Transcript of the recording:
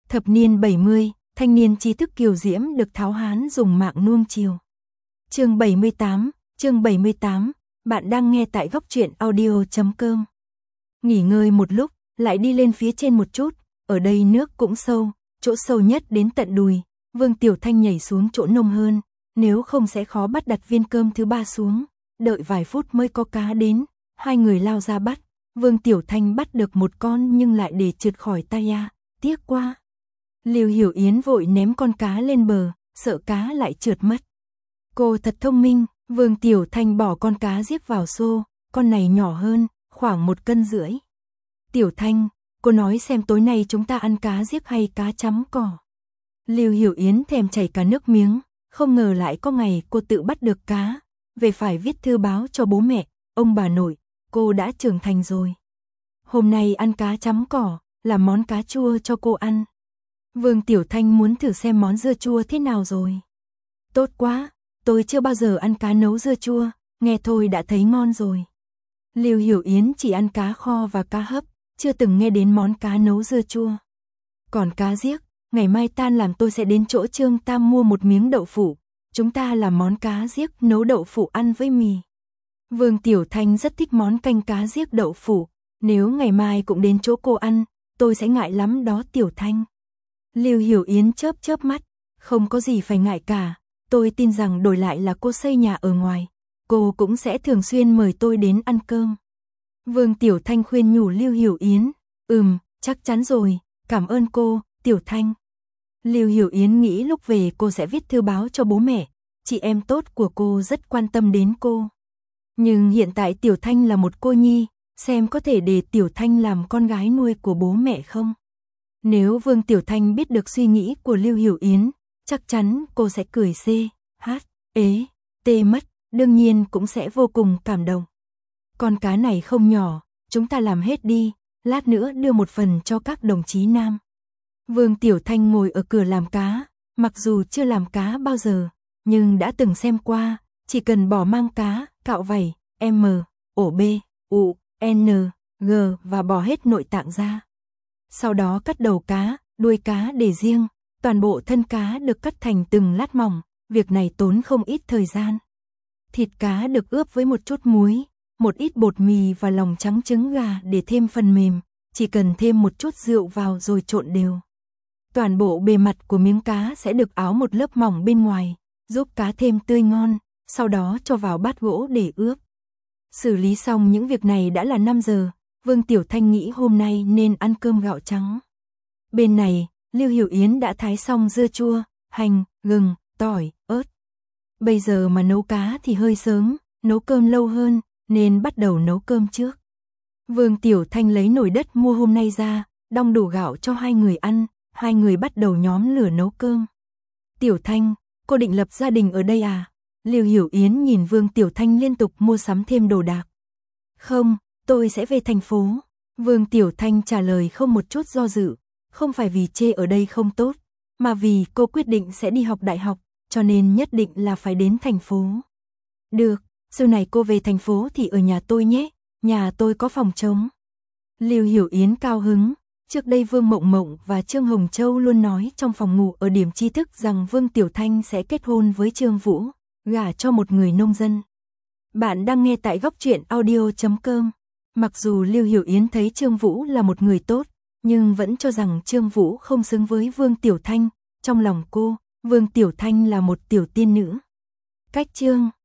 Thập niên 70, thanh niên trí thức kiều diễm được tháo hán dùng mạng nuông chiều. Chương 78, bạn đang nghe tại góc truyện audio.com. Nghỉ ngơi một lúc, lại đi lên phía trên một chút, ở đây nước cũng sâu, chỗ sâu nhất đến tận đùi, Vương Tiểu Thanh nhảy xuống chỗ nông hơn, nếu không sẽ khó bắt đặt viên cơm thứ 3 xuống, đợi vài phút mới có cá đến, hai người lao ra bắt, Vương Tiểu Thanh bắt được một con nhưng lại để trượt khỏi tay tiếc quá. Lưu Hiểu Yến vội ném con cá lên bờ, sợ cá lại trượt mất. Cô thật thông minh, Vương Tiểu Thanh bỏ con cá giết vào xô, con này nhỏ hơn, khoảng 1,5 cân. Tiểu Thanh, cô nói xem tối nay chúng ta ăn cá giết hay cá chấm cỏ. Lưu Hiểu Yến thèm chảy cả nước miếng, không ngờ lại có ngày cô tự bắt được cá, về phải viết thư báo cho bố mẹ, ông bà nội, cô đã trưởng thành rồi. Hôm nay ăn cá chấm cỏ, làm món cá chua cho cô ăn. Vương Tiểu Thanh muốn thử xem món dưa chua thế nào rồi. Tốt quá, tôi chưa bao giờ ăn cá nấu dưa chua, nghe thôi đã thấy ngon rồi. Lưu Hiểu Yến chỉ ăn cá kho và cá hấp, chưa từng nghe đến món cá nấu dưa chua. Còn cá giếc, ngày mai tan làm tôi sẽ đến chỗ Trương Tam mua một miếng đậu phụ, chúng ta làm món cá giếc nấu đậu phụ ăn với mì. Vương Tiểu Thanh rất thích món canh cá giếc đậu phụ, nếu ngày mai cũng đến chỗ cô ăn, tôi sẽ ngại lắm đó Tiểu Thanh. Lưu Hiểu Yến chớp mắt, không có gì phải ngại cả, tôi tin rằng đổi lại là cô xây nhà ở ngoài, cô cũng sẽ thường xuyên mời tôi đến ăn cơm. Vương Tiểu Thanh khuyên nhủ Lưu Hiểu Yến, chắc chắn rồi, cảm ơn cô, Tiểu Thanh. Lưu Hiểu Yến nghĩ lúc về cô sẽ viết thư báo cho bố mẹ, chị em tốt của cô rất quan tâm đến cô. Nhưng hiện tại Tiểu Thanh là một cô nhi, xem có thể để Tiểu Thanh làm con gái nuôi của bố mẹ không? Nếu Vương Tiểu Thanh biết được suy nghĩ của Lưu Hiểu Yến, chắc chắn cô sẽ cười mất, đương nhiên cũng sẽ vô cùng cảm động. Con cá này không nhỏ, chúng ta làm hết đi, lát nữa đưa một phần cho các đồng chí nam. Vương Tiểu Thanh ngồi ở cửa làm cá, mặc dù chưa làm cá bao giờ, nhưng đã từng xem qua, chỉ cần bỏ mang cá, cạo vảy, ổ b, u, n, g và bỏ hết nội tạng ra. Sau đó cắt đầu cá, đuôi cá để riêng, toàn bộ thân cá được cắt thành từng lát mỏng, việc này tốn không ít thời gian. Thịt cá được ướp với một chút muối, một ít bột mì và lòng trắng trứng gà để thêm phần mềm, chỉ cần thêm một chút rượu vào rồi trộn đều. Toàn bộ bề mặt của miếng cá sẽ được áo một lớp mỏng bên ngoài, giúp cá thêm tươi ngon, sau đó cho vào bát gỗ để ướp. Xử lý xong những việc này đã là 5 giờ, Vương Tiểu Thanh nghĩ hôm nay nên ăn cơm gạo trắng. Bên này, Lưu Hiểu Yến đã thái xong dưa chua, hành, gừng, tỏi, ớt. Bây giờ mà nấu cá thì hơi sớm, nấu cơm lâu hơn, nên bắt đầu nấu cơm trước. Vương Tiểu Thanh lấy nồi đất mua hôm nay ra, đong đủ gạo cho hai người ăn, hai người bắt đầu nhóm lửa nấu cơm. Tiểu Thanh, cô định lập gia đình ở đây à? Lưu Hiểu Yến nhìn Vương Tiểu Thanh liên tục mua sắm thêm đồ đạc. Không, tôi sẽ về thành phố. Vương Tiểu Thanh trả lời không một chút do dự, không phải vì chê ở đây không tốt, mà vì cô quyết định sẽ đi học đại học, cho nên nhất định là phải đến thành phố. Được, sau này cô về thành phố thì ở nhà tôi nhé, nhà tôi có phòng trống. Lưu Hiểu Yến cao hứng, trước đây Vương Mộng Mộng và Trương Hồng Châu luôn nói trong phòng ngủ ở điểm tri thức rằng Vương Tiểu Thanh sẽ kết hôn với Trương Vũ, gả cho một người nông dân. Bạn đang nghe tại góc truyện audio.com. Mặc dù Lưu Hiểu Yến thấy Trương Vũ là một người tốt, nhưng vẫn cho rằng Trương Vũ không xứng với Vương Tiểu Thanh, trong lòng cô, Vương Tiểu Thanh là một tiểu tiên nữ. Cách chương